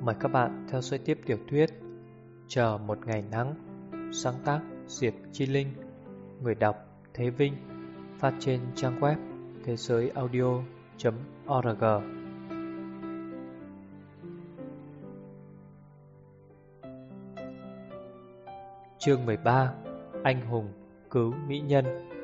Mời các bạn theo dõi tiếp tiểu thuyết Chờ một ngày nắng, sáng tác Diệp Chi Linh, người đọc Thế Vinh, phát trên trang web thế giới audio.org. Chương 13: Anh hùng cứu mỹ nhân.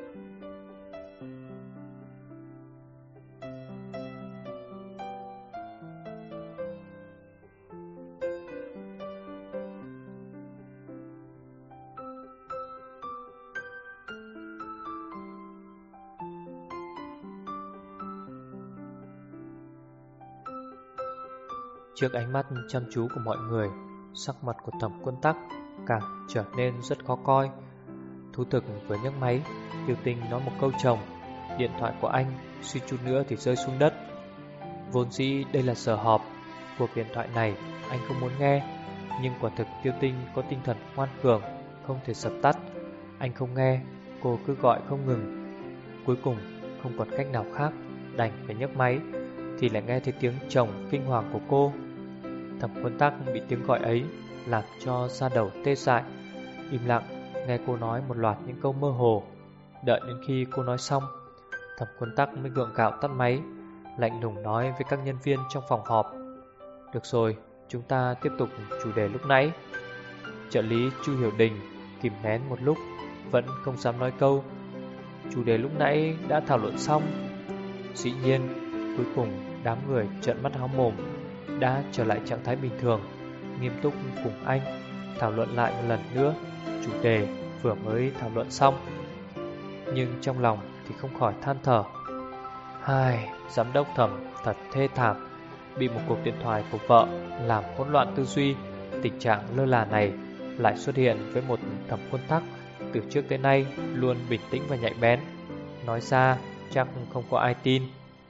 Trước ánh mắt chăm chú của mọi người, sắc mặt của Thẩm Quân Tắc càng trở nên rất khó coi. Thú thực vừa nhấc máy, Tiêu Tinh nói một câu chồng, điện thoại của anh suýt chút nữa thì rơi xuống đất. Vốn dĩ đây là giờ họp, cuộc điện thoại này anh không muốn nghe, nhưng quả thực Tiêu Tinh có tinh thần ngoan cường, không thể dập tắt. Anh không nghe, cô cứ gọi không ngừng. Cuối cùng không còn cách nào khác, đành phải nhấc máy, thì lại nghe thấy tiếng chồng kinh hoàng của cô. Thẩm Quân Tắc bị tiếng gọi ấy làm cho da đầu tê dại, im lặng nghe cô nói một loạt những câu mơ hồ. Đợi đến khi cô nói xong, Thẩm Quân Tắc mới gượng gạo tắt máy, lạnh lùng nói với các nhân viên trong phòng họp: "Được rồi, chúng ta tiếp tục chủ đề lúc nãy." Trợ lý Chu Hiểu Đình kìm nén một lúc, vẫn không dám nói câu: "Chủ đề lúc nãy đã thảo luận xong." Dĩ nhiên, cuối cùng đám người trợn mắt há mồm đã trở lại trạng thái bình thường, nghiêm túc cùng anh thảo luận lại một lần nữa chủ đề vừa mới thảo luận xong. Nhưng trong lòng thì không khỏi than thở: "Hai, giám đốc Thẩm thật thê thảm, bị một cuộc điện thoại của vợ làm hỗn loạn tư duy. Tình trạng lơ là này lại xuất hiện với một Thẩm Quân Tắc từ trước tới nay luôn bình tĩnh và nhạy bén. Nói ra chắc không có ai tin."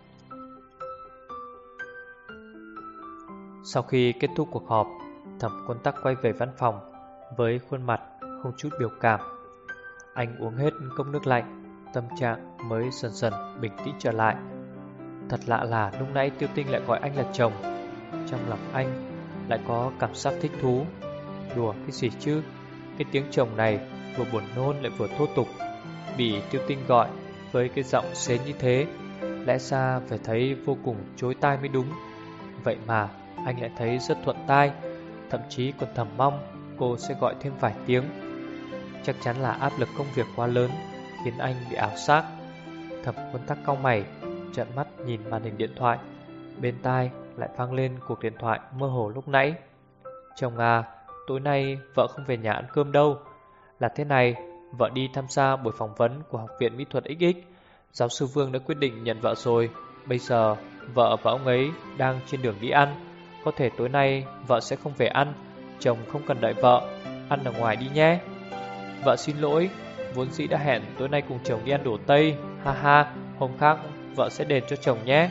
Sau khi kết thúc cuộc họp, Thẩm Quân Tắc quay về văn phòng với khuôn mặt không chút biểu cảm. Anh uống hết cốc nước lạnh, tâm trạng mới dần dần bình tĩnh trở lại. Thật lạ là lúc nãy Tiêu Tinh lại gọi anh là chồng. Trong lòng anh lại có cảm giác thích thú. Đùa cái gì chứ, cái tiếng chồng này vừa buồn nôn lại vừa thô tục. Bị Tiêu Tinh gọi với cái giọng xến như thế, lẽ ra phải thấy vô cùng chói tai mới đúng. Vậy mà anh lại thấy rất thuận tai, thậm chí còn thầm mong cô sẽ gọi thêm vài tiếng. Chắc chắn là áp lực công việc quá lớn khiến anh bị ảo giác. Thẩm Quân Tắc cau mày, trợn mắt nhìn màn hình điện thoại. Bên tai lại vang lên cuộc điện thoại mơ hồ lúc nãy: "Chồng à, tối nay vợ không về nhà ăn cơm đâu. Là thế này, vợ đi tham gia buổi phỏng vấn của Học viện Mỹ thuật XX. Giáo sư Vương đã quyết định nhận vợ rồi. Bây giờ vợ và ông ấy đang trên đường đi ăn. Có thể tối nay vợ sẽ không về ăn. Chồng không cần đợi vợ, ăn ở ngoài đi nhé." "Vợ xin lỗi, vốn dĩ đã hẹn tối nay cùng chồng đi ăn đồ Tây. Ha ha, hôm khác vợ sẽ đền cho chồng nhé."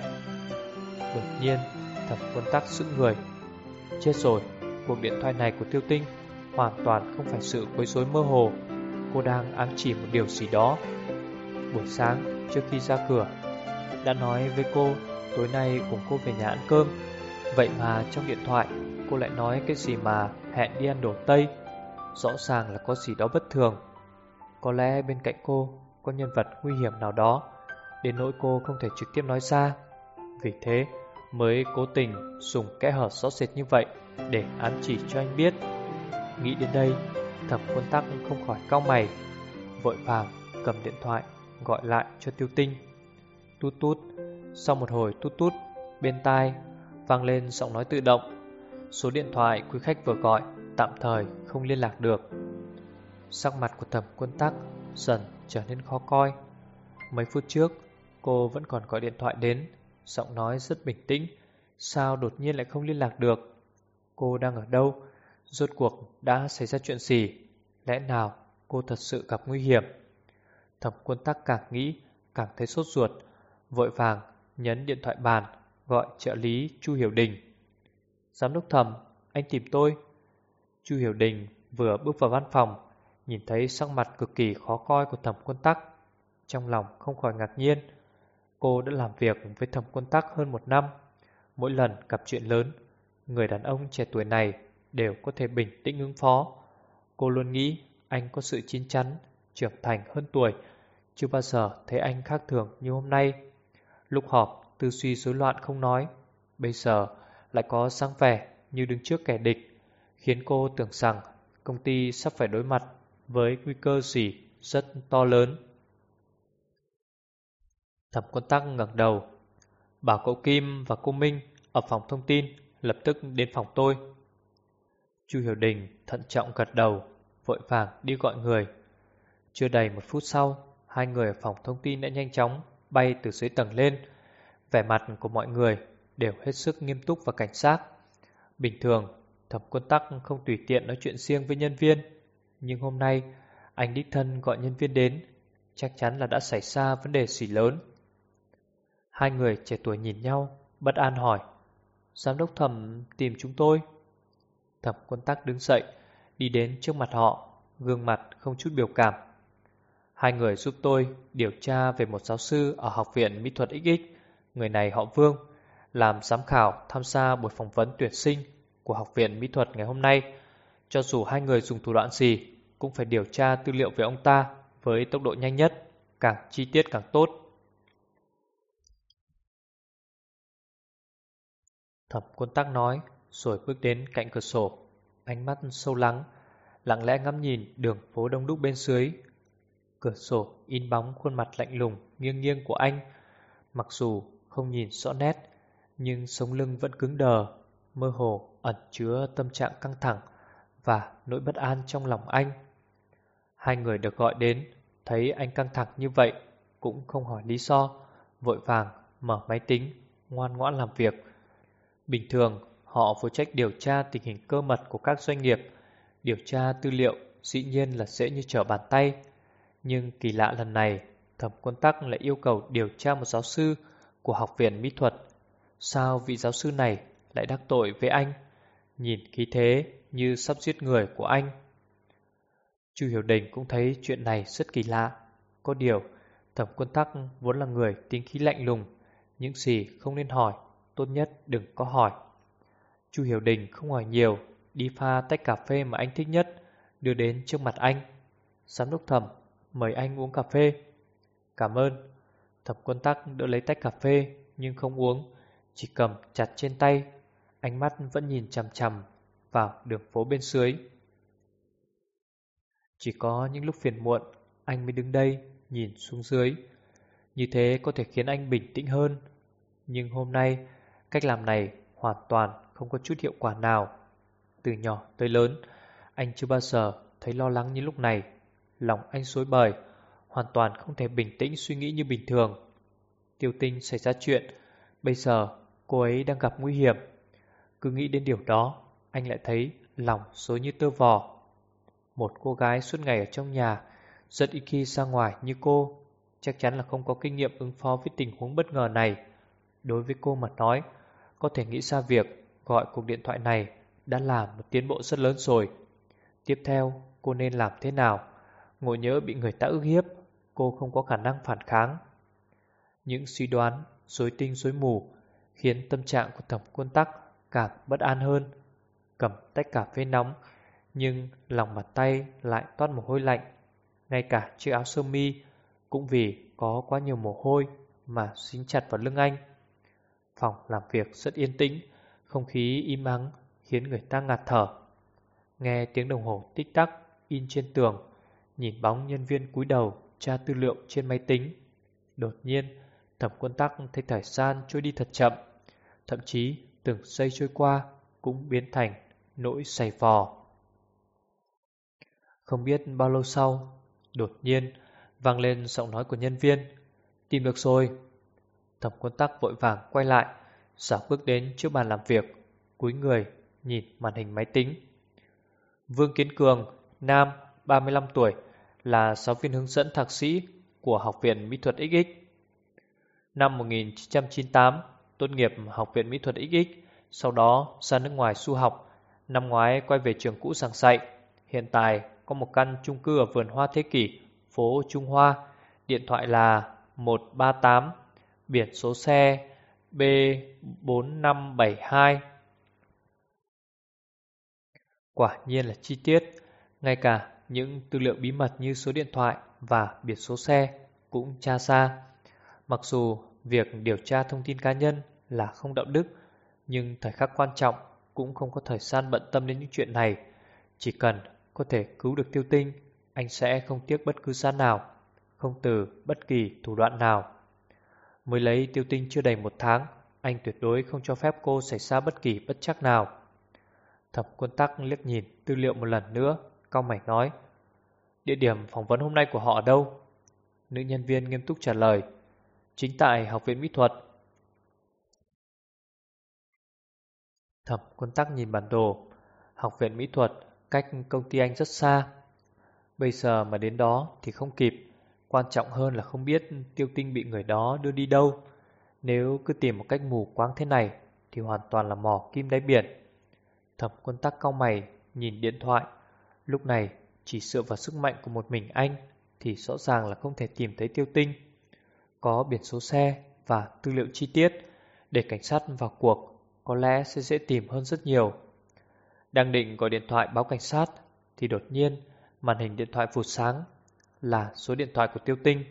Đột nhiên Thẩm Quân Tắc sững người. Chết rồi, cuộc điện thoại này của Tiêu Tinh hoàn toàn không phải sự quấy rối mơ hồ. Cô đang ám chỉ một điều gì đó. Buổi sáng trước khi ra cửa đã nói với cô tối nay cùng cô về nhà ăn cơm. Vậy mà trong điện thoại cô lại nói cái gì mà hẹn đi ăn đồ Tây. Rõ ràng là có gì đó bất thường. Có lẽ bên cạnh cô có nhân vật nguy hiểm nào đó, đến nỗi cô không thể trực tiếp nói ra. Vì thế mới cố tình dùng kẽ hở rõ rệt như vậy để ám chỉ cho anh biết. Nghĩ đến đây, Thẩm Quân Tắc không khỏi cau mày, vội vàng cầm điện thoại gọi lại cho Tiêu Tinh. Tút tút. Sau một hồi tút tút, bên tai vang lên giọng nói tự động: "Số điện thoại quý khách vừa gọi tạm thời không liên lạc được." Sắc mặt của Thẩm Quân Tắc dần trở nên khó coi. Mấy phút trước cô vẫn còn gọi điện thoại đến, giọng nói rất bình tĩnh, sao đột nhiên lại không liên lạc được? Cô đang ở đâu? Rốt cuộc đã xảy ra chuyện gì? Lẽ nào cô thật sự gặp nguy hiểm? Thẩm Quân Tắc càng nghĩ càng thấy sốt ruột, vội vàng nhấn điện thoại bàn, gọi trợ lý Chu Hiểu Đình. "Giám đốc Thẩm, anh tìm tôi." Chu Hiểu Đình vừa bước vào văn phòng, nhìn thấy sắc mặt cực kỳ khó coi của Thẩm Quân Tắc, trong lòng không khỏi ngạc nhiên. Cô đã làm việc với Thẩm Quân Tắc hơn 1 năm, mỗi lần gặp chuyện lớn Người đàn ông trẻ tuổi này đều có thể bình tĩnh ứng phó. Cô luôn nghĩ anh có sự chín chắn, trưởng thành hơn tuổi. Chưa bao giờ thấy anh khác thường như hôm nay. Lúc họp, tư duy rối loạn không nói. Bây giờ lại có sáng vẻ như đứng trước kẻ địch, khiến cô tưởng rằng công ty sắp phải đối mặt với nguy cơ gì rất to lớn. Thẩm Quân Tắc ngẩng đầu, bảo cậu Kim và cô Minh ở phòng thông tin lập tức đến phòng tôi. Chu Hiểu Đình thận trọng gật đầu, vội vàng đi gọi người. Chưa đầy 1 phút sau, hai người ở phòng thông tin đã nhanh chóng bay từ dưới tầng lên. Vẻ mặt của mọi người đều hết sức nghiêm túc và cảnh giác. Bình thường, Thẩm Quân Tắc không tùy tiện nói chuyện riêng với nhân viên, nhưng hôm nay anh đích thân gọi nhân viên đến, chắc chắn là đã xảy ra vấn đề gì lớn. Hai người trẻ tuổi nhìn nhau, bất an hỏi: Giám đốc Thẩm tìm chúng tôi? Thẩm Quân Tắc đứng dậy, đi đến trước mặt họ, gương mặt không chút biểu cảm. Hai người giúp tôi điều tra về một giáo sư ở Học viện Mỹ thuật XX. Người này họ Vương, làm giám khảo tham gia buổi phỏng vấn tuyển sinh của Học viện Mỹ thuật ngày hôm nay. Cho dù hai người dùng thủ đoạn gì, cũng phải điều tra tư liệu về ông ta với tốc độ nhanh nhất, càng chi tiết càng tốt. Thẩm Quân Tắc nói, rồi bước đến cạnh cửa sổ, ánh mắt sâu lắng, lặng lẽ ngắm nhìn đường phố đông đúc bên dưới. Cửa sổ in bóng khuôn mặt lạnh lùng nghiêng nghiêng của anh. Mặc dù không nhìn rõ nét, nhưng sống lưng vẫn cứng đờ, mơ hồ ẩn chứa tâm trạng căng thẳng và nỗi bất an trong lòng anh. Hai người được gọi đến, thấy anh căng thẳng như vậy, cũng không hỏi lý do, vội vàng mở máy tính, ngoan ngoãn làm việc. Bình thường, họ phụ trách điều tra tình hình cơ mật của các doanh nghiệp, điều tra tư liệu dĩ nhiên là dễ như trở bàn tay. Nhưng kỳ lạ lần này, Thẩm Quân Tắc lại yêu cầu điều tra một giáo sư của Học viện Mỹ thuật. Sao vị giáo sư này lại đắc tội với anh? Nhìn khí thế như sắp giết người của anh. Chu Hiểu Đình cũng thấy chuyện này rất kỳ lạ. Có điều, Thẩm Quân Tắc vốn là người tính khí lạnh lùng, những gì không nên hỏi, tốt nhất đừng có hỏi. Chu Hiểu Đình không hỏi nhiều, đi pha tách cà phê mà anh thích nhất, đưa đến trước mặt anh. Giám đốc Thẩm, mời anh uống cà phê. Cảm ơn. Thẩm Quân Tắc đỡ lấy tách cà phê nhưng không uống, chỉ cầm chặt trên tay, ánh mắt vẫn nhìn chằm chằm vào đường phố bên dưới. Chỉ có những lúc phiền muộn, anh mới đứng đây nhìn xuống dưới. Như thế có thể khiến anh bình tĩnh hơn. Nhưng hôm nay, cách làm này hoàn toàn không có chút hiệu quả nào. Từ nhỏ tới lớn, anh chưa bao giờ thấy lo lắng như lúc này. Lòng anh rối bời, hoàn toàn không thể bình tĩnh suy nghĩ như bình thường. Tiêu Tinh xảy ra chuyện, bây giờ cô ấy đang gặp nguy hiểm. Cứ nghĩ đến điều đó, anh lại thấy lòng rối như tơ vò. Một cô gái suốt ngày ở trong nhà, rất ít khi ra ngoài như cô, chắc chắn là không có kinh nghiệm ứng phó với tình huống bất ngờ này. Đối với cô mà nói, có thể nghĩ ra việc gọi cuộc điện thoại này đã là một tiến bộ rất lớn rồi. Tiếp theo, cô nên làm thế nào? Ngộ nhỡ bị người ta ức hiếp, cô không có khả năng phản kháng. Những suy đoán, rối tinh rối mù, khiến tâm trạng của Thẩm Quân Tắc càng bất an hơn. Cầm tách cà phê nóng, nhưng lòng bàn tay lại toát mồ hôi lạnh. Ngay cả chiếc áo sơ mi cũng vì có quá nhiều mồ hôi mà dính chặt vào lưng anh. Phòng làm việc rất yên tĩnh, không khí im ắng khiến người ta ngạt thở. Nghe tiếng đồng hồ tích tắc in trên tường, nhìn bóng nhân viên cúi đầu tra tư liệu trên máy tính. Đột nhiên, Thẩm Quân Tắc thấy thời gian trôi đi thật chậm, thậm chí từng giây trôi qua cũng biến thành nỗi dày vò. Không biết bao lâu sau, đột nhiên vang lên giọng nói của nhân viên. Tìm được rồi. Thẩm Quân Tắc vội vàng quay lại, xảo bước đến trước bàn làm việc, cúi người nhìn màn hình máy tính. Vương Kiến Cường, nam, 35 tuổi, là giáo viên hướng dẫn thạc sĩ của Học viện Mỹ thuật XX. Năm 1998, tốt nghiệp Học viện Mỹ thuật XX, sau đó ra nước ngoài du học. Năm ngoái quay về trường cũ giảng dạy. Hiện tại có một căn chung cư ở vườn hoa thế kỷ, phố Trung Hoa. Điện thoại là 138, biển số xe B4572. Quả nhiên là chi tiết. Ngay cả những tư liệu bí mật như số điện thoại và biển số xe cũng tra ra. Mặc dù việc điều tra thông tin cá nhân là không đạo đức, nhưng thời khắc quan trọng cũng không có thời gian bận tâm đến những chuyện này. Chỉ cần có thể cứu được Tiêu Tinh, anh sẽ không tiếc bất cứ giá nào, không từ bất kỳ thủ đoạn nào. Mới lấy Tiêu Tinh chưa đầy 1 tháng, anh tuyệt đối không cho phép cô xảy ra bất kỳ bất trắc nào. Thẩm Quân Tắc liếc nhìn tư liệu một lần nữa, cau mày nói: địa điểm phỏng vấn hôm nay của họ ở đâu? Nữ nhân viên nghiêm túc trả lời: chính tại Học viện Mỹ thuật. Thẩm Quân Tắc nhìn bản đồ. Học viện Mỹ thuật cách công ty anh rất xa. Bây giờ mà đến đó thì không kịp. Quan trọng hơn là không biết Tiêu Tinh bị người đó đưa đi đâu. Nếu cứ tìm một cách mù quáng thế này thì hoàn toàn là mò kim đáy biển. Thẩm Quân Tắc cau mày nhìn điện thoại. Lúc này chỉ dựa vào sức mạnh của một mình anh thì rõ ràng là không thể tìm thấy Tiêu Tinh. Có biển số xe và tư liệu chi tiết, để cảnh sát vào cuộc có lẽ sẽ dễ tìm hơn rất nhiều. Đang định gọi điện thoại báo cảnh sát thì đột nhiên màn hình điện thoại vụt sáng, là số điện thoại của Tiêu Tinh.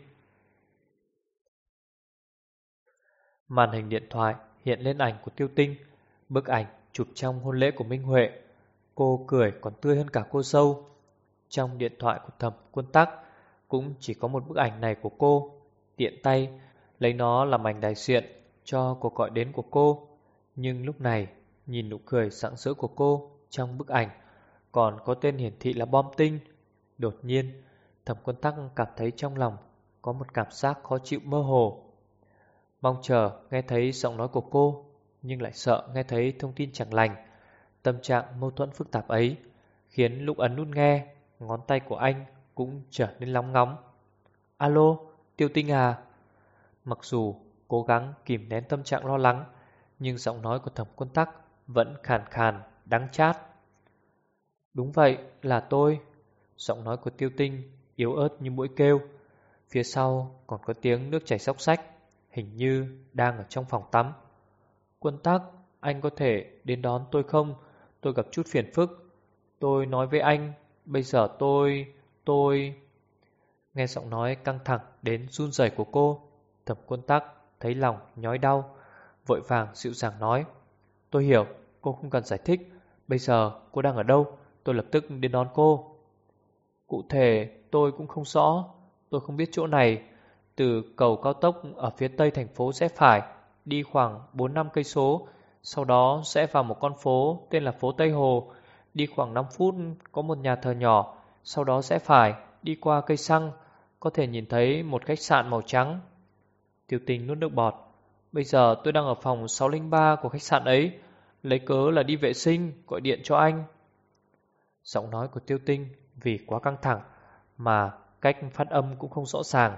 Màn hình điện thoại hiện lên ảnh của Tiêu Tinh, bức ảnh chụp trong hôn lễ của Minh Huệ. Cô cười còn tươi hơn cả cô dâu. Trong điện thoại của Thẩm Quân Tắc cũng chỉ có một bức ảnh này của cô. Tiện tay lấy nó làm ảnh đại diện cho cuộc gọi đến của cô. Nhưng lúc này nhìn nụ cười rạng rỡ của cô trong bức ảnh, còn có tên hiển thị là Bom Tinh. Đột nhiên Thẩm Quân Tắc cảm thấy trong lòng có một cảm giác khó chịu mơ hồ. Mong chờ nghe thấy giọng nói của cô, nhưng lại sợ nghe thấy thông tin chẳng lành. Tâm trạng mâu thuẫn phức tạp ấy khiến lúc ấn nút nghe, ngón tay của anh cũng trở nên nóng ngóng. Alo, Tiêu Tinh à? Mặc dù cố gắng kìm nén tâm trạng lo lắng, nhưng giọng nói của Thẩm Quân Tắc vẫn khàn khàn, đắng chát. Đúng vậy, là tôi. Giọng nói của Tiêu Tinh yếu ớt như mũi kêu. Phía sau còn có tiếng nước chảy xóc xách, hình như đang ở trong phòng tắm. Quân Tắc, anh có thể đến đón tôi không? Tôi gặp chút phiền phức. Tôi nói với anh, bây giờ tôi... Nghe giọng nói căng thẳng đến run rẩy của cô, Thẩm Quân Tắc thấy lòng nhói đau, vội vàng dịu dàng nói: tôi hiểu, cô không cần giải thích. Bây giờ cô đang ở đâu? Tôi lập tức đến đón cô. Cụ thể tôi cũng không rõ. Tôi không biết chỗ này. Từ cầu cao tốc ở phía tây thành phố rẽ phải, đi khoảng 4-5 cây số, sau đó rẽ vào một con phố tên là phố Tây Hồ. Đi khoảng 5 phút có một nhà thờ nhỏ, sau đó rẽ phải, đi qua cây xăng, có thể nhìn thấy một khách sạn màu trắng. Tiêu Tình nuốt nước bọt. Bây giờ tôi đang ở phòng 603 của khách sạn ấy, lấy cớ là đi vệ sinh, gọi điện cho anh. Giọng nói của Tiêu Tinh vì quá căng thẳng mà cách phát âm cũng không rõ ràng.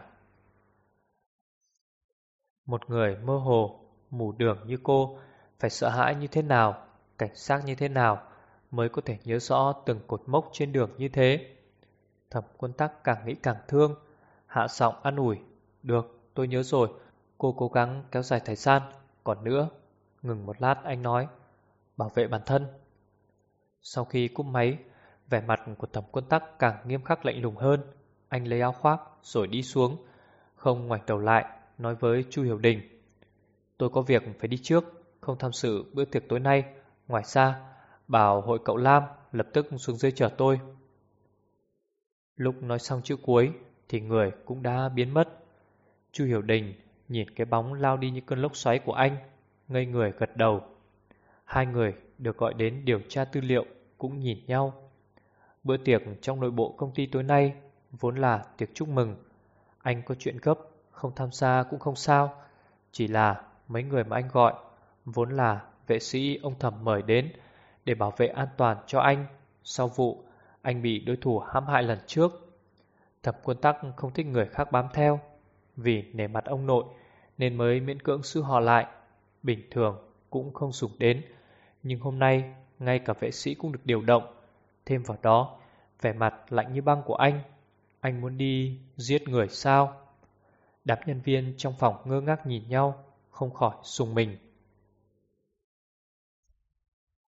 Một người mơ hồ, mù đường như cô phải sợ hãi như thế nào, cảnh giác như thế nào mới có thể nhớ rõ từng cột mốc trên đường như thế. Thẩm Quân Tắc càng nghĩ càng thương, hạ giọng an ủi: được, tôi nhớ rồi, cô cố gắng kéo dài thời gian. Còn nữa, ngừng một lát anh nói: bảo vệ bản thân. Sau khi cúp máy, vẻ mặt của Thẩm Quân Tắc càng nghiêm khắc lạnh lùng hơn. Anh lấy áo khoác rồi đi xuống, không ngoảnh đầu lại, nói với Chu Hiểu Đình: tôi có việc phải đi trước, không tham dự bữa tiệc tối nay. Ngoài ra, bảo hội cậu Lam lập tức xuống dưới chờ tôi. Lúc nói xong chữ cuối thì người cũng đã biến mất. Chu Hiểu Đình nhìn cái bóng lao đi như cơn lốc xoáy của anh, ngây người gật đầu. Hai người được gọi đến điều tra tư liệu cũng nhìn nhau. Bữa tiệc trong nội bộ công ty tối nay vốn là tiệc chúc mừng. Anh có chuyện gấp, không tham gia cũng không sao. Chỉ là mấy người mà anh gọi vốn là vệ sĩ ông Thẩm mời đến để bảo vệ an toàn cho anh sau vụ anh bị đối thủ hãm hại lần trước. Thẩm Quân Tắc không thích người khác bám theo, vì nể mặt ông nội nên mới miễn cưỡng giữ họ lại. Bình thường cũng không dùng đến, nhưng hôm nay ngay cả vệ sĩ cũng được điều động. Thêm vào đó, vẻ mặt lạnh như băng của anh muốn đi giết người sao? Đám nhân viên trong phòng ngơ ngác nhìn nhau, không khỏi rùng mình.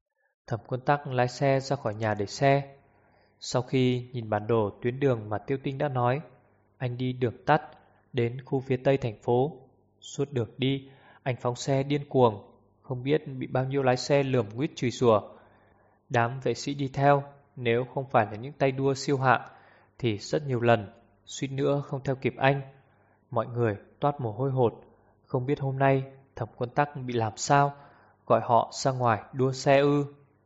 Thẩm Quân Tắc lái xe ra khỏi nhà để xe. Sau khi nhìn bản đồ tuyến đường mà Tiêu Tinh đã nói, anh đi đường tắt đến khu phía tây thành phố. Suốt đường đi, anh phóng xe điên cuồng, không biết bị bao nhiêu lái xe lườm nguýt chửi rủa. Đám vệ sĩ đi theo, nếu không phải là những tay đua siêu hạng, thì rất nhiều lần, suýt nữa không theo kịp anh. Mọi người toát mồ hôi hột, không biết hôm nay Thẩm Quân Tắc bị làm sao, gọi họ ra ngoài đua xe ư.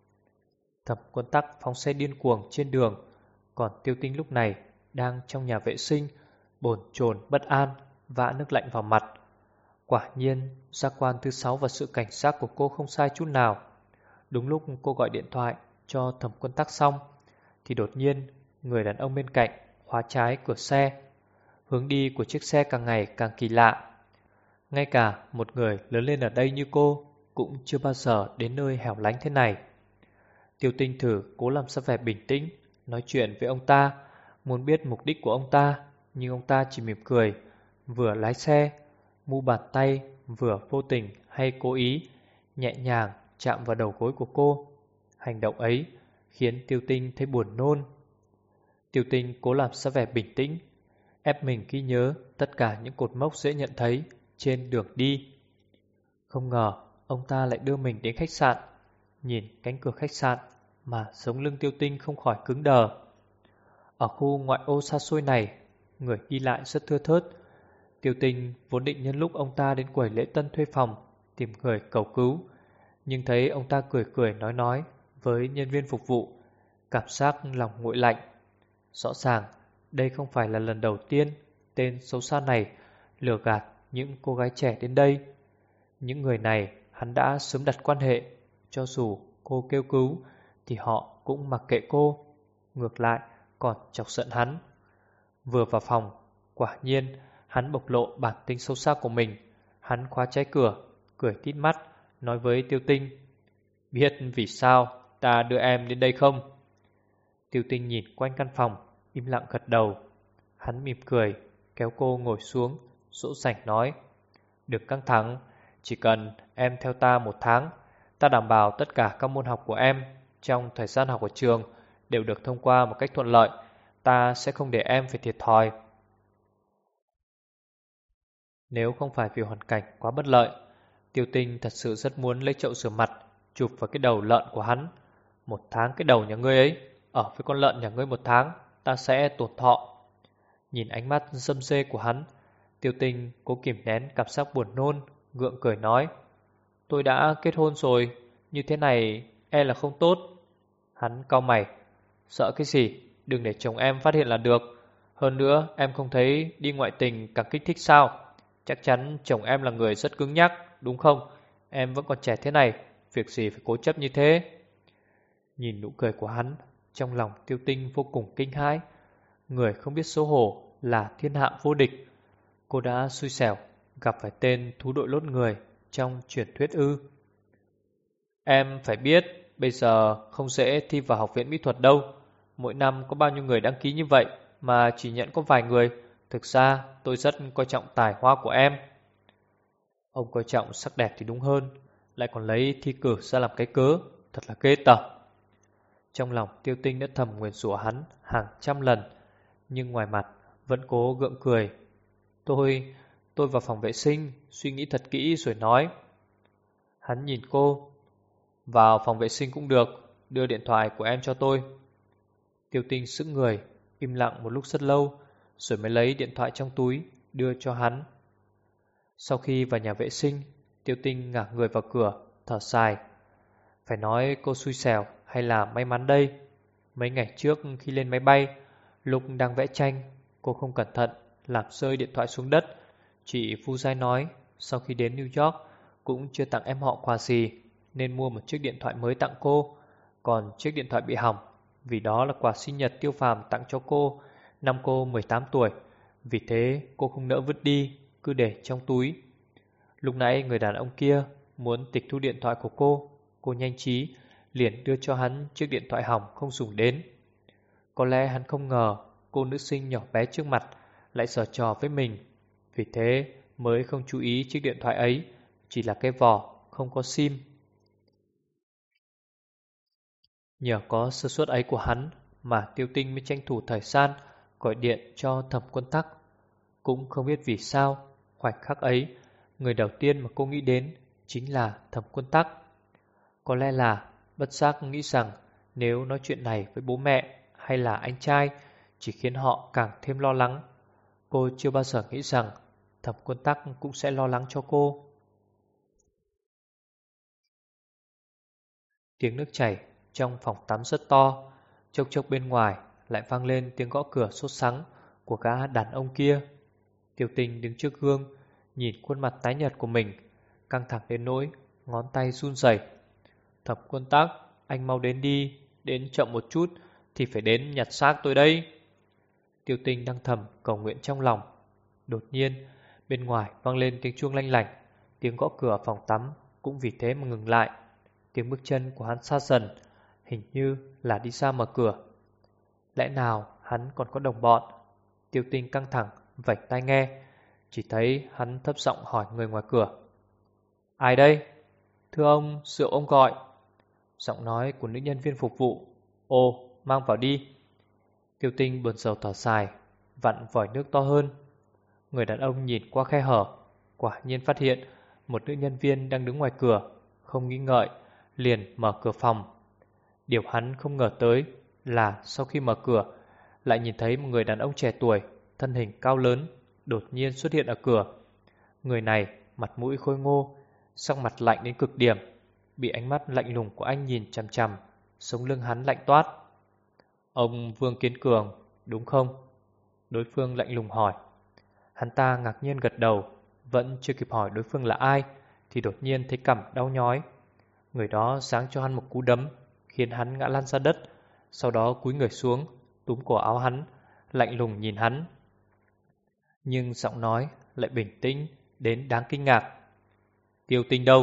Thẩm Quân Tắc phóng xe điên cuồng trên đường, còn Tiêu Tinh lúc này đang trong nhà vệ sinh, bồn chồn bất an, vã nước lạnh vào mặt. Quả nhiên, giác quan thứ 6 và sự cảnh giác của cô không sai chút nào. Đúng lúc cô gọi điện thoại cho Thẩm Quân Tắc xong, thì đột nhiên người đàn ông bên cạnh khóa trái cửa xe. Hướng đi của chiếc xe càng ngày càng kỳ lạ. Ngay cả một người lớn lên ở đây như cô cũng chưa bao giờ đến nơi hẻo lánh thế này. Tiêu Tinh thử cố làm ra vẻ bình tĩnh, nói chuyện với ông ta, muốn biết mục đích của ông ta, nhưng ông ta chỉ mỉm cười, vừa lái xe, mu bàn tay vừa vô tình hay cố ý nhẹ nhàng chạm vào đầu gối của cô. Hành động ấy khiến Tiêu Tinh thấy buồn nôn. Tiêu Tinh cố làm ra vẻ bình tĩnh, ép mình ghi nhớ tất cả những cột mốc dễ nhận thấy trên đường đi. Không ngờ ông ta lại đưa mình đến khách sạn. Nhìn cánh cửa khách sạn mà sống lưng Tiêu Tinh không khỏi cứng đờ. Ở khu ngoại ô xa xôi này, người đi lại rất thưa thớt. Tiêu Tinh vốn định nhân lúc ông ta đến quầy lễ tân thuê phòng tìm người cầu cứu, nhưng thấy ông ta cười cười nói với nhân viên phục vụ, cảm giác lòng nguội lạnh. Rõ ràng đây không phải là lần đầu tiên tên xấu xa này lừa gạt những cô gái trẻ đến đây. Những người này hắn đã sớm đặt quan hệ, cho dù cô kêu cứu thì họ cũng mặc kệ cô, ngược lại còn chọc giận hắn. Vừa vào phòng, quả nhiên hắn bộc lộ bản tính xấu xa của mình. Hắn khóa trái cửa, cười tít mắt, nói với Tiêu Tinh, biết vì sao ta đưa em đến đây không? Tiêu Tinh nhìn quanh căn phòng, im lặng gật đầu. Hắn mỉm cười, kéo cô ngồi xuống, dỗ dành nói, đừng căng thẳng, chỉ cần em theo ta 1 tháng, ta đảm bảo tất cả các môn học của em trong thời gian học ở trường đều được thông qua một cách thuận lợi. Ta sẽ không để em phải thiệt thòi. Nếu không phải vì hoàn cảnh quá bất lợi, Tiêu Tinh thật sự rất muốn lấy chậu rửa mặt chụp vào cái đầu lợn của hắn. 1 tháng cái đầu nhà ngươi ấy, ở với con lợn nhà ngươi 1 tháng, ta sẽ tổn thọ. Nhìn ánh mắt dâm dê của hắn, Tiêu Tinh cố kìm nén cảm giác buồn nôn, gượng cười nói, tôi đã kết hôn rồi, như thế này e là không tốt. Hắn cau mày, sợ cái gì, đừng để chồng em phát hiện là được. Hơn nữa em không thấy đi ngoại tình càng kích thích sao? Chắc chắn chồng em là người rất cứng nhắc, đúng không? Em vẫn còn trẻ thế này, việc gì phải cố chấp như thế? Nhìn nụ cười của hắn, trong lòng Tiêu Tinh vô cùng kinh hãi. Người không biết xấu hổ là thiên hạ vô địch. Cô đã xui xẻo gặp phải tên thú đội lốt người trong truyền thuyết ư? Em phải biết, bây giờ không dễ thi vào học viện mỹ thuật đâu. Mỗi năm có bao nhiêu người đăng ký như vậy mà chỉ nhận có vài người. Thực ra tôi rất coi trọng tài hoa của em. Ông coi trọng sắc đẹp thì đúng hơn, lại còn lấy thi cử ra làm cái cớ, thật là ghê tởm. Trong lòng Tiêu Tinh đã thầm nguyền rủa hắn hàng trăm lần, nhưng ngoài mặt vẫn cố gượng cười. Tôi vào phòng vệ sinh, suy nghĩ thật kỹ rồi nói. Hắn nhìn cô, vào phòng vệ sinh cũng được, đưa điện thoại của em cho tôi. Tiêu Tinh sững người, im lặng một lúc rất lâu, rồi mới lấy điện thoại trong túi, đưa cho hắn. Sau khi vào nhà vệ sinh, Tiêu Tinh ngả người vào cửa, thở dài. Phải nói cô xui xẻo hay là may mắn đây? Mấy ngày trước khi lên máy bay, lúc đang vẽ tranh, cô không cẩn thận làm rơi điện thoại xuống đất. Chị Phu Giai nói, sau khi đến New York cũng chưa tặng em họ quà gì, nên mua một chiếc điện thoại mới tặng cô. Còn chiếc điện thoại bị hỏng, vì đó là quà sinh nhật Tiêu Phàm tặng cho cô năm cô 18 tuổi. Vì thế cô không nỡ vứt đi, cứ để trong túi. Lúc nãy người đàn ông kia muốn tịch thu điện thoại của cô nhanh trí liền đưa cho hắn chiếc điện thoại hỏng không dùng đến. Có lẽ hắn không ngờ cô nữ sinh nhỏ bé trước mặt lại giở trò với mình, vì thế mới không chú ý chiếc điện thoại ấy chỉ là cái vỏ không có sim. Nhờ có sơ suất ấy của hắn mà Tiêu Tinh mới tranh thủ thời gian gọi điện cho Thẩm Quân Tắc. Cũng không biết vì sao, khoảnh khắc ấy, người đầu tiên mà cô nghĩ đến chính là Thẩm Quân Tắc. Có lẽ là bất giác nghĩ rằng nếu nói chuyện này với bố mẹ hay là anh trai chỉ khiến họ càng thêm lo lắng. Cô chưa bao giờ nghĩ rằng Thẩm Quân Tắc cũng sẽ lo lắng cho cô. Tiếng nước chảy trong phòng tắm rất to, chốc chốc bên ngoài lại vang lên tiếng gõ cửa sốt sắng của gã đàn ông kia. Tiêu Tình đứng trước gương, nhìn khuôn mặt tái nhợt của mình, căng thẳng đến nỗi ngón tay run rẩy. Thẩm Quân Tắc, anh mau đến đi, đến chậm một chút thì phải đến nhặt xác tôi đây. Tiêu Tình đang thầm cầu nguyện trong lòng. Đột nhiên, bên ngoài vang lên tiếng chuông lanh lảnh, tiếng gõ cửa phòng tắm cũng vì thế mà ngừng lại. Tiếng bước chân của hắn xa dần, hình như là đi ra mở cửa. Lẽ nào hắn còn có đồng bọn? Tiêu Tinh căng thẳng, vạch tai nghe. Chỉ thấy hắn thấp giọng hỏi người ngoài cửa. Ai đây? Thưa ông, rượu ông gọi. Giọng nói của nữ nhân viên phục vụ. Ồ, mang vào đi. Tiêu Tinh buồn rầu thở dài, vặn vòi nước to hơn. Người đàn ông nhìn qua khe hở, quả nhiên phát hiện một nữ nhân viên đang đứng ngoài cửa. Không nghĩ ngợi, liền mở cửa phòng. Điều hắn không ngờ tới là sau khi mở cửa, lại nhìn thấy một người đàn ông trẻ tuổi, thân hình cao lớn, đột nhiên xuất hiện ở cửa. Người này mặt mũi khôi ngô, sắc mặt lạnh đến cực điểm, bị ánh mắt lạnh lùng của anh nhìn chằm chằm, sống lưng hắn lạnh toát. Ông Vương Kiến Cường, đúng không? Đối phương lạnh lùng hỏi. Hắn ta ngạc nhiên gật đầu, vẫn chưa kịp hỏi đối phương là ai, thì đột nhiên thấy cằm đau nhói. Người đó giáng cho hắn một cú đấm, khiến hắn ngã lăn ra đất, sau đó cúi người xuống, túm cổ áo hắn, lạnh lùng nhìn hắn. Nhưng giọng nói lại bình tĩnh đến đáng kinh ngạc. Tiêu Tinh đâu?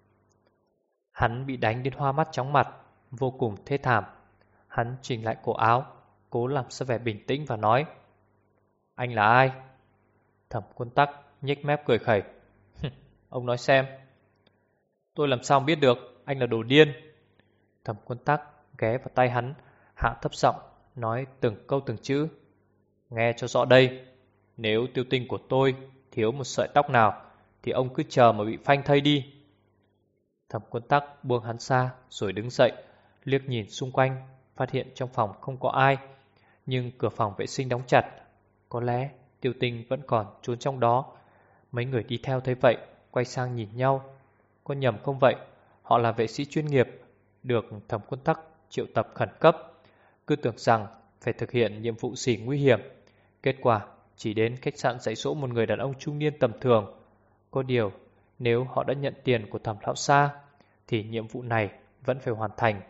Hắn bị đánh đến hoa mắt chóng mặt, vô cùng thê thảm. Hắn chỉnh lại cổ áo, cố làm ra vẻ bình tĩnh và nói. Anh là ai? Thẩm Quân Tắc nhếch mép cười khẩy. Ông nói xem. Tôi làm sao biết được, anh là đồ điên. Thẩm Quân Tắc ghé vào tay hắn, hạ thấp giọng nói từng câu từng chữ. Nghe cho rõ đây, nếu Tiêu Tinh của tôi thiếu một sợi tóc nào thì ông cứ chờ mà bị phanh thây đi. Thẩm Quân Tắc buông hắn ra rồi đứng dậy, liếc nhìn xung quanh, phát hiện trong phòng không có ai, nhưng cửa phòng vệ sinh đóng chặt. Có lẽ Tiêu Tinh vẫn còn trốn trong đó. Mấy người đi theo thấy vậy, quay sang nhìn nhau. Có nhầm không vậy? Họ là vệ sĩ chuyên nghiệp, được Thẩm Quân Tắc triệu tập khẩn cấp, cứ tưởng rằng phải thực hiện nhiệm vụ xỉ nguy hiểm. Kết quả chỉ đến khách sạn dạy dỗ một người đàn ông trung niên tầm thường. Có điều, nếu họ đã nhận tiền của Thẩm Lão Sa thì nhiệm vụ này vẫn phải hoàn thành.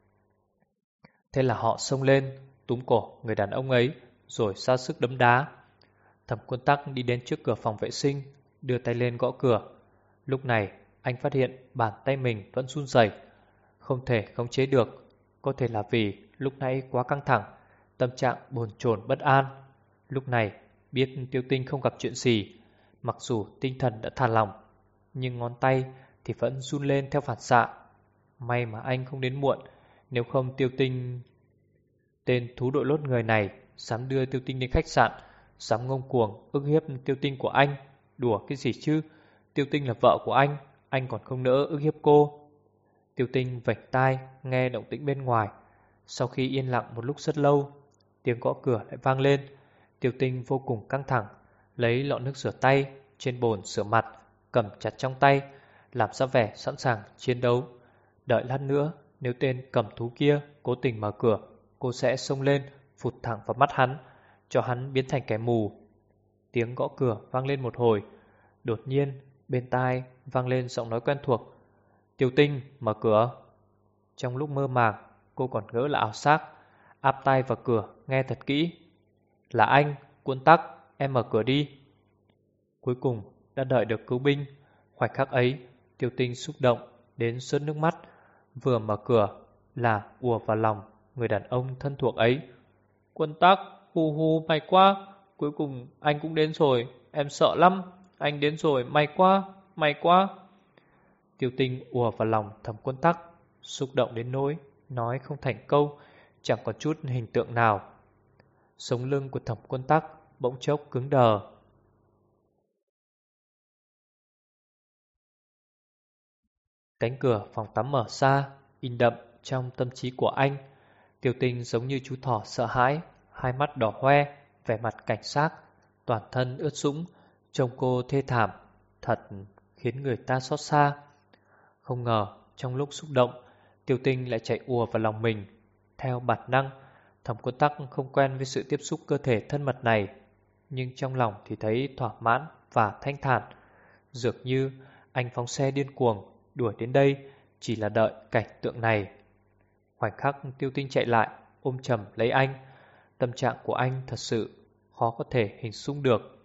Thế là họ xông lên, túm cổ người đàn ông ấy, rồi ra sức đấm đá. Thẩm Quân Tắc đi đến trước cửa phòng vệ sinh, đưa tay lên gõ cửa. Lúc này, anh phát hiện bàn tay mình vẫn run rẩy, không thể khống chế được. Có thể là vì lúc nãy quá căng thẳng, tâm trạng bồn chồn bất an. Lúc này, biết Tiêu Tinh không gặp chuyện gì, mặc dù tinh thần đã thả lỏng, nhưng ngón tay thì vẫn run lên theo phản xạ. May mà anh không đến muộn, nếu không Tiêu Tinh... Tên thú đội lốt người này dám đưa Tiêu Tinh đến khách sạn, dám ngông cuồng ức hiếp Tiêu Tinh của anh. Đùa cái gì chứ? Tiêu Tinh là vợ của anh còn không nỡ ức hiếp cô. Tiêu Tinh vạch tai nghe động tĩnh bên ngoài. Sau khi yên lặng một lúc rất lâu, tiếng gõ cửa lại vang lên. Tiêu Tinh vô cùng căng thẳng, lấy lọ nước rửa tay trên bồn rửa mặt, cầm chặt trong tay, làm ra vẻ sẵn sàng chiến đấu. Đợi lát nữa, nếu tên cầm thú kia cố tình mở cửa, cô sẽ xông lên phụt thẳng vào mắt hắn, cho hắn biến thành kẻ mù. Tiếng gõ cửa vang lên một hồi. Đột nhiên bên tai vang lên giọng nói quen thuộc. Tiêu Tinh, mở cửa. Trong lúc mơ màng, cô còn ngỡ là ảo giác, áp tai vào cửa nghe thật kỹ. Là anh, Quân Tắc, em mở cửa đi. Cuối cùng đã đợi được cứu binh. Khoảnh khắc ấy, Tiêu Tinh xúc động đến rớt nước mắt. Vừa mở cửa là ùa vào lòng người đàn ông thân thuộc ấy. Quân Tắc, hù hù, may quá. Cuối cùng anh cũng đến rồi, em sợ lắm. Anh đến rồi, may quá, may quá. Tiêu Tinh ùa vào lòng Thẩm Quân Tắc, xúc động đến nỗi nói không thành câu, chẳng có chút hình tượng nào. Sống lưng của Thẩm Quân Tắc bỗng chốc cứng đờ. Cánh cửa phòng tắm mở ra, in đậm trong tâm trí của anh. Tiêu Tinh giống như chú thỏ sợ hãi, hai mắt đỏ hoe, vẻ mặt cảnh giác, toàn thân ướt sũng, trông cô thê thảm, thật khiến người ta xót xa. Không ngờ, trong lúc xúc động, Tiêu Tinh lại chạy ùa vào lòng mình. Theo bản năng, Thẩm Quân Tắc không quen với sự tiếp xúc cơ thể thân mật này, nhưng trong lòng thì thấy thỏa mãn và thanh thản. Dường như anh phóng xe điên cuồng, đuổi đến đây chỉ là đợi cảnh tượng này. Khoảnh khắc Tiêu Tinh chạy lại, ôm chầm lấy anh. Tâm trạng của anh thật sự khó có thể hình dung được.